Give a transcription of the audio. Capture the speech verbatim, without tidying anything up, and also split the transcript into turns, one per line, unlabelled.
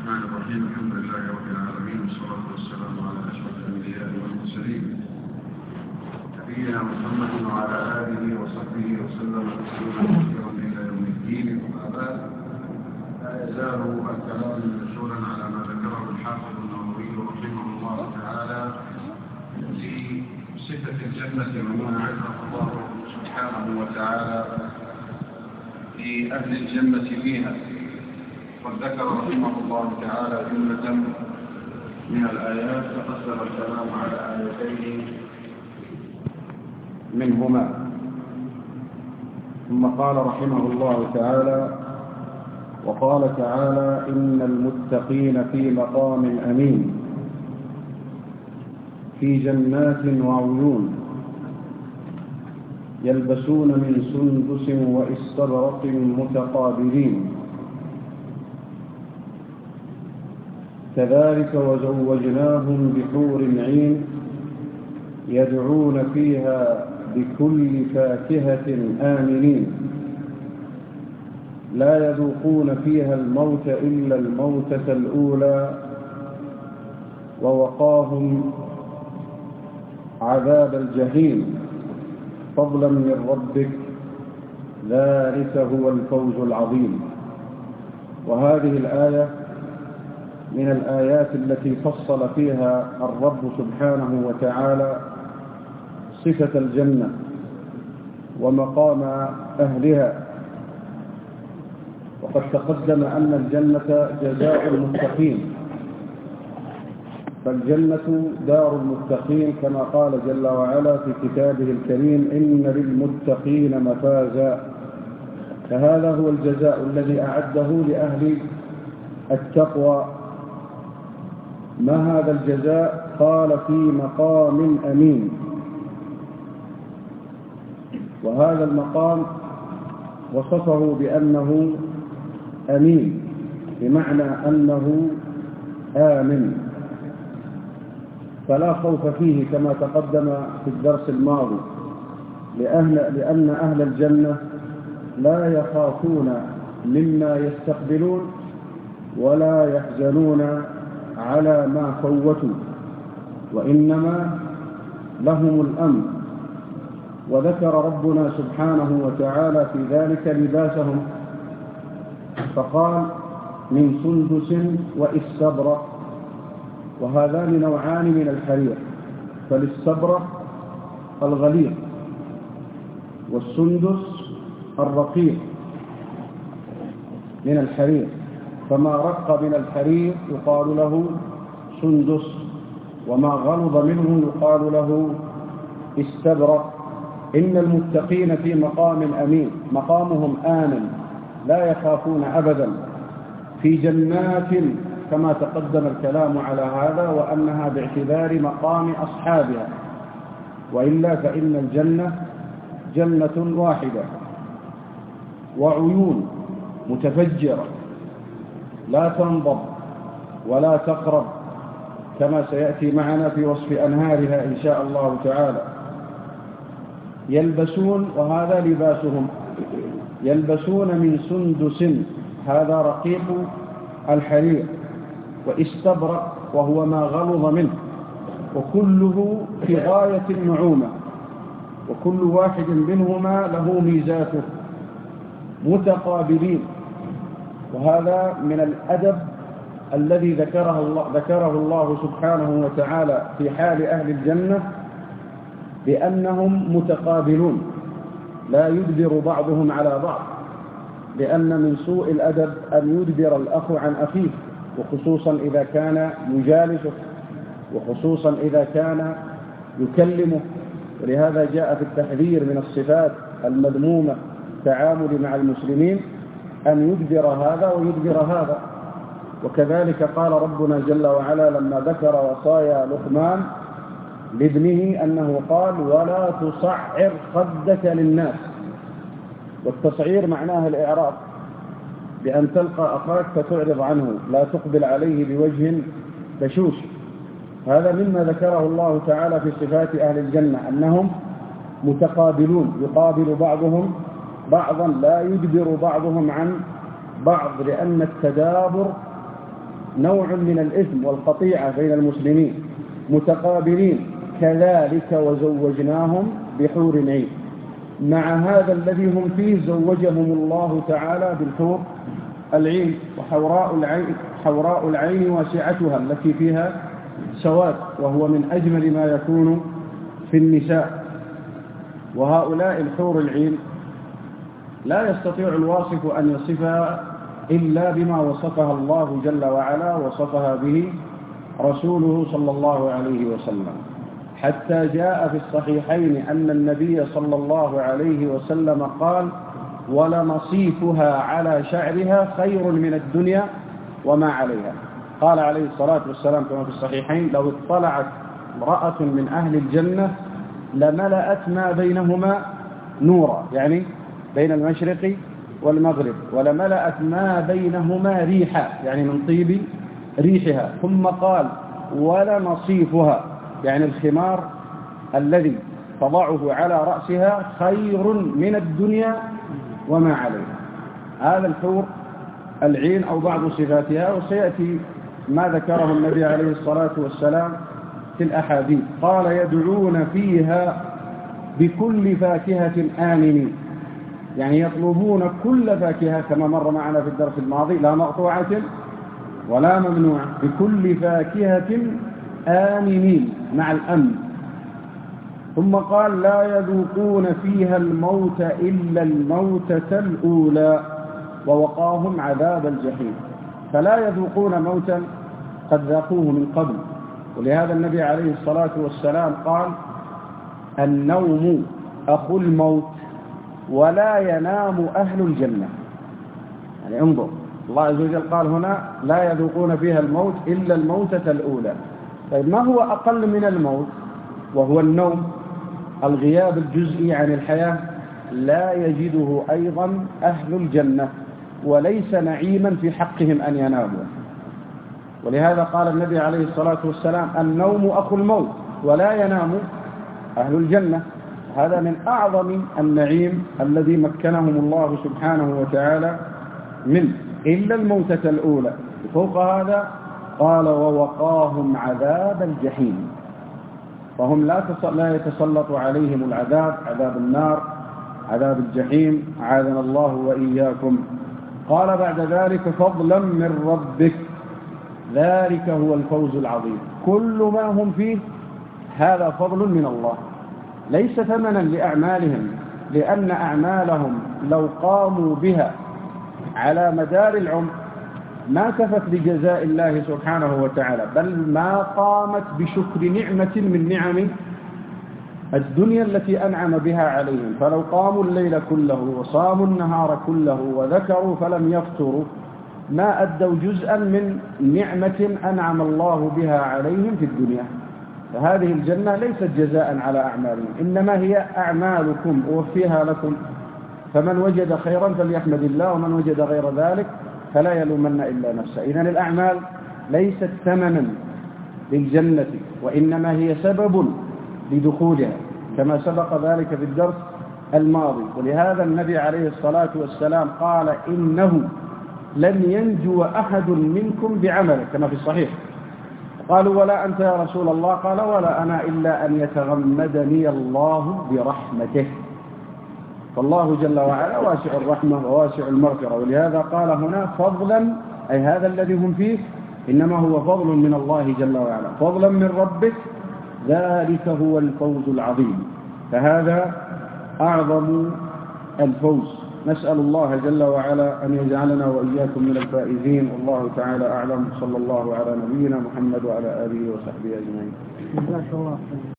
الرحمن الرحيم. الحمد لله رب العالمين، والصلاة والسلام على أشرف الأنبياء والمرسلين نبينا محمد وعلى آله وصحبه وسلم تسليما كثيرا إلى يوم الدين. وما بعد، لا يزال الكلام مشهورا على ما ذكره الحافظ النووي رحمه الله تعالى في صفة الجنة وما عرف الله سبحانه وتعالى في أهل الجنة فيها. قد ذكر رحمه الله تعالى جملة من الآيات، فقدم الكلام على آيتين منهما، ثم قال رحمه الله تعالى: وقال تعالى: إن المتقين في مقام أمين في جنات وعيون يلبسون من سندس واستبرق متقابلين كذلك وزوجناهم بحور عين يدعون فيها بكل فاكهة آمنين لا يذوقون فيها الموت إلا الموتة الأولى ووقاهم عذاب الجحيم فضلا من ربك ذلك هو الفوز العظيم. وهذه الآية من الآيات التي فصل فيها الرب سبحانه وتعالى صفة الجنة ومقام أهلها. وقد تقدم أن الجنة جزاء المتقين، فالجنة دار المتقين كما قال جل وعلا في كتابه الكريم: إن للمتقين مفازا. فهذا هو الجزاء الذي أعده لأهل التقوى. ما هذا الجزاء؟ قال: في مقام أمين. وهذا المقام وصفه بأنه أمين، بمعنى أنه آمن، فلا خوف فيه كما تقدم في الدرس الماضي، لأهل لأن أهل الجنة لا يخافون مما يستقبلون ولا يحزنون على ما فوتوا، وإنما لهم الأمن. وذكر ربنا سبحانه وتعالى في ذلك لباسهم، فقال: من سندس واستبرق. وهذان نوعان من الحرير، فالاستبرق الغليظ والسندس الرقيق من الحرير، فما رق من الحرير يقال له سندس، وما غلظ منه يقال له استبرق. إن المتقين في مقام أمين، مقامهم آمن، لا يخافون أبدا، في جنات كما تقدم الكلام على هذا، وأنها باعتبار مقام أصحابها، وإلا فإن الجنة جنة واحدة، وعيون متفجرة لا تنضب ولا تقرب، كما سيأتي معنا في وصف أنهارها إن شاء الله تعالى. يلبسون، وهذا لباسهم، يلبسون من سندس، هذا رقيق الحرير، واستبرق وهو ما غلظ منه، وكله في غاية النعومة، وكل واحد منهما له ميزاته، متقابلين. وهذا من الأدب الذي ذكره الله, ذكره الله سبحانه وتعالى في حال أهل الجنة، بأنهم متقابلون لا يدبر بعضهم على بعض، لأن من سوء الأدب أن يدبر الأخ عن أخيه، وخصوصا إذا كان يجالسه، وخصوصا إذا كان يكلمه. ولهذا جاء في التحذير من الصفات المذمومة التعامل مع المسلمين أن يدبر هذا ويدبر هذا. وكذلك قال ربنا جل وعلا لما ذكر وصايا لقمان لابنه أنه قال: ولا تصعر خدك للناس. والتصعير معناه الإعراض، بأن تلقى أخاك فتعرض عنه، لا تقبل عليه بوجه بشوش. هذا مما ذكره الله تعالى في صفات أهل الجنة، أنهم متقابلون، يقابل بعضهم بعضا، لا يدبر بعضهم عن بعض، لأن التدابر نوع من الإثم والقطيعة بين المسلمين متقابلين، كذلك وزوجناهم بحور عين. مع هذا الذي هم فيه زوجهم الله تعالى بالحور العين. وحوراء العين حوراء العين واسعتها التي فيها سواد، وهو من أجمل ما يكون في النساء. وهؤلاء الحور العين لا يستطيع الواصف أن يصفها إلا بما وصفها الله جل وعلا وصفها به رسوله صلى الله عليه وسلم، حتى جاء في الصحيحين أن النبي صلى الله عليه وسلم قال: ولنصيفها على شعرها خير من الدنيا وما عليها. قال عليه الصلاة والسلام كما في الصحيحين: لو اطلعت امرأة من أهل الجنة لملأت ما بينهما نورا، يعني بين المشرق والمغرب، ولملأت ما بينهما ريحا، يعني من طيب ريحها. ثم قال: ولنصيفها، يعني الخمار الذي تضعه على رأسها خير من الدنيا وما عليها. هذا الحور العين أو بعض صفاتها، وسيأتي ما ذكره النبي عليه الصلاة والسلام في الأحاديث. قال: يدعون فيها بكل فاكهة آمنين، يعني يطلبون كل فاكهة كما مر معنا في الدرس الماضي، لا مقطوعة ولا ممنوعة، بكل فاكهة آمنين مع الأمن. ثم قال: لا يذوقون فيها الموت إلا الموتة الأولى ووقاهم عذاب الجحيم. فلا يذوقون موتا قد ذاقوه من قبل. ولهذا النبي عليه الصلاة والسلام قال: النوم أخو الموت ولا ينام أهل الجنة. يعني انظر، الله عز وجل قال هنا: لا يذوقون فيها الموت إلا الموتة الأولى. طيب ما هو أقل من الموت؟ وهو النوم، الغياب الجزئي عن الحياة. لا يجده أيضا أهل الجنة، وليس نعيما في حقهم أن يناموا. ولهذا قال النبي عليه الصلاة والسلام: النوم أخو الموت ولا ينام أهل الجنة. هذا من أعظم النعيم الذي مكنهم الله سبحانه وتعالى منه، إلا الموتة الأولى. فوق هذا قال: ووقاهم عذاب الجحيم. فهم لا لا يتسلط عليهم العذاب، عذاب النار، عذاب الجحيم، عاذنا الله وإياكم. قال بعد ذلك: فضلا من ربك، ذلك هو الفوز العظيم. كل ما هم فيه هذا فضل من الله، ليس ثمنا لأعمالهم، لأن أعمالهم لو قاموا بها على مدار العمر ما كفت لجزاء الله سبحانه وتعالى، بل ما قامت بشكر نعمة من نعم الدنيا التي أنعم بها عليهم. فلو قاموا الليل كله وصاموا النهار كله وذكروا فلم يفطروا ما أدوا جزءا من نعمة أنعم الله بها عليهم في الدنيا. فهذه الجنة ليست جزاء على أعمالهم، إنما هي أعمالكم أوفيها لكم. فمن وجد خيرا فليحمد الله، ومن وجد غير ذلك فلا يلومن إلا نفسه. إذن الأعمال ليست ثمنا للجنة، وإنما هي سبب لدخولها، كما سبق ذلك في الدرس الماضي. ولهذا النبي عليه الصلاة والسلام قال: إنه لن ينجو أحد منكم بعمله، كما في الصحيح. قالوا: ولا أنت يا رسول الله؟ قال: ولا أنا إلا أن يتغمدني الله برحمته. فالله جل وعلا واسع الرحمة وواسع المغفرة. ولهذا قال هنا: فضلا، أي هذا الذي هم فيه إنما هو فضل من الله جل وعلا، فضلا من ربك، ذلك هو الفوز العظيم. فهذا أعظم الفوز. نسأل الله جل وعلا أن يجعلنا وإياكم من الفائزين. والله تعالى أعلم. صلى الله على نبينا محمد وعلى آله وصحبه أجمعين.